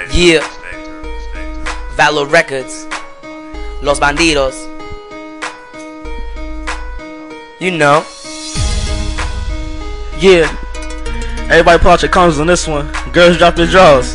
Yeah, Valor Records, Los Bandidos. You know. Yeah. Everybody pull out your condoms on this one. Girls drop their drawers.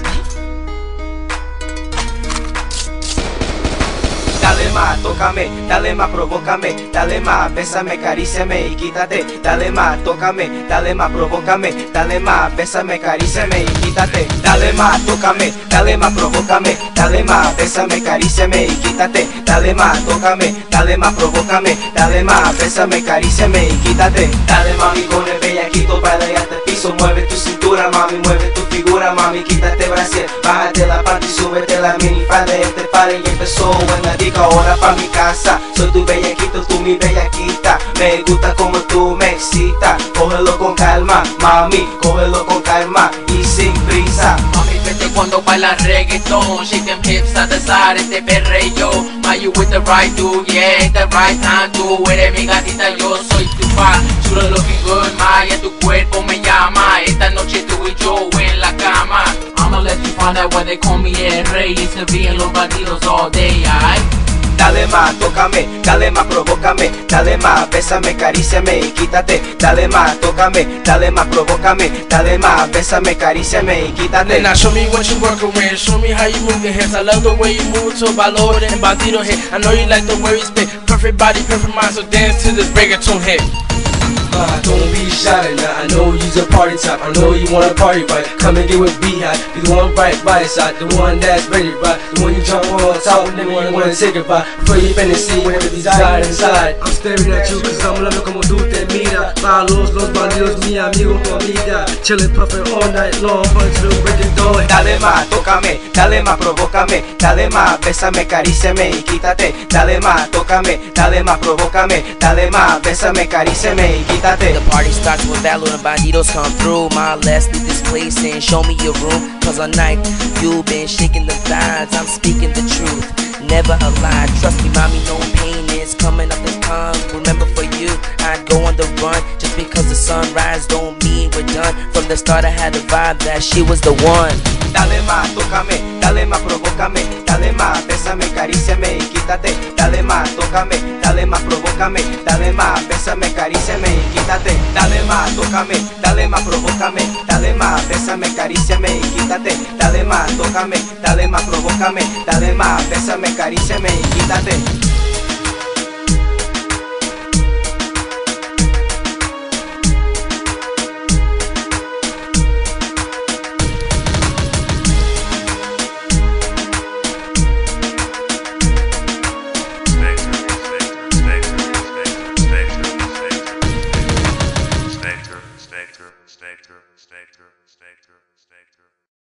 Dale más, tócame, dale más, provócame, dale más, bésame, acaríciame y quítate. Dale más, tócame, dale más, provócame, dale más, bésame, acaríciame y quítate. Dale más, tócame, dale más, provócame, dale más, bésame, acaríciame y quítate. Dale más, tócame, dale más, provócame, dale más, bésame, acaríciame y quítate. Dale mami con el bellaquito, baila y hasta el piso, mueve tu cintura mami, mueve tu figura mami, quítate brasier, bájate la panty, súbete la minifalda, este party y empezó buena dica. Ahora pa' mi casa, soy tu bellaquito, tú mi bellaquita. Me gusta como tú me excitas. Cógelo con calma, mami, cógelo con calma y sin prisa. Mami, vete cuando baila reggaeton. Shake them hips at the side, este perreo. Ma, you with the right dude, yeah, it's the right time. Tú eres mi gatita, yo soy tu fan. Sure looking good, ma, y tu cuerpo me llama. Esta noche tú y yo en la cama. I'ma let you find out why they call me el rey. Used to be in Los Bandidos all day, alright? Dale más, tócame, dale más, provócame, dale más, bésame, acaríciame y quítate. Dale más, tócame, dale más, provócame, dale más, bésame, acaríciame y quítate. Now show me what you working with, show me how you move your hips. I love the way you move to Valor and Bandido hit. I know you like the way we spit, perfect body, perfect mind, so dance to this reggaeton hit. Don't be shy now, I know you's a party type, I know you wanna party right. Come and get with B-High, be the one right by your side, the one that's ready to ride, the one you jump on top whenever you wanna say goodbye. Before you fantasy, whenever you desire inside. I'm staring at you cause I'm loving como tú te mira. Valos, los bandidos, mi amigo, tu amiga. Chillin', puffin' all night long, until the break of dawn. Dale más, tócame, dale más, provócame, dale más, bésame, acaríciame y quítate. Dale más, tócame, dale más, provócame, dale más, bésame, acaríciame y quítate. The party starts when Valor and Bandidos come through. Ma, let's leave this place and show me your room. Cause all night you've been shaking the thighs. I'm speaking the truth, never a lie. Trust me, mommy, no pain is coming up the tongue. Remember for you, I'd go on the run. Just because the sunrise don't mean we're done. From the start I had a vibe that she was the one. Dale más, tócame, dale más, provócame, dale más, bésame, acaríciame y quítate. Dale más, tócame, dale más, provócame, dale más, bésame, acaríciame y quítate. Dale más, tócame, dale más, provócame, dale más, bésame, acaríciame y quítate. Dale más, tócame, dale más, provócame, dale más, bésame, acaríciame y quítate. Spectre.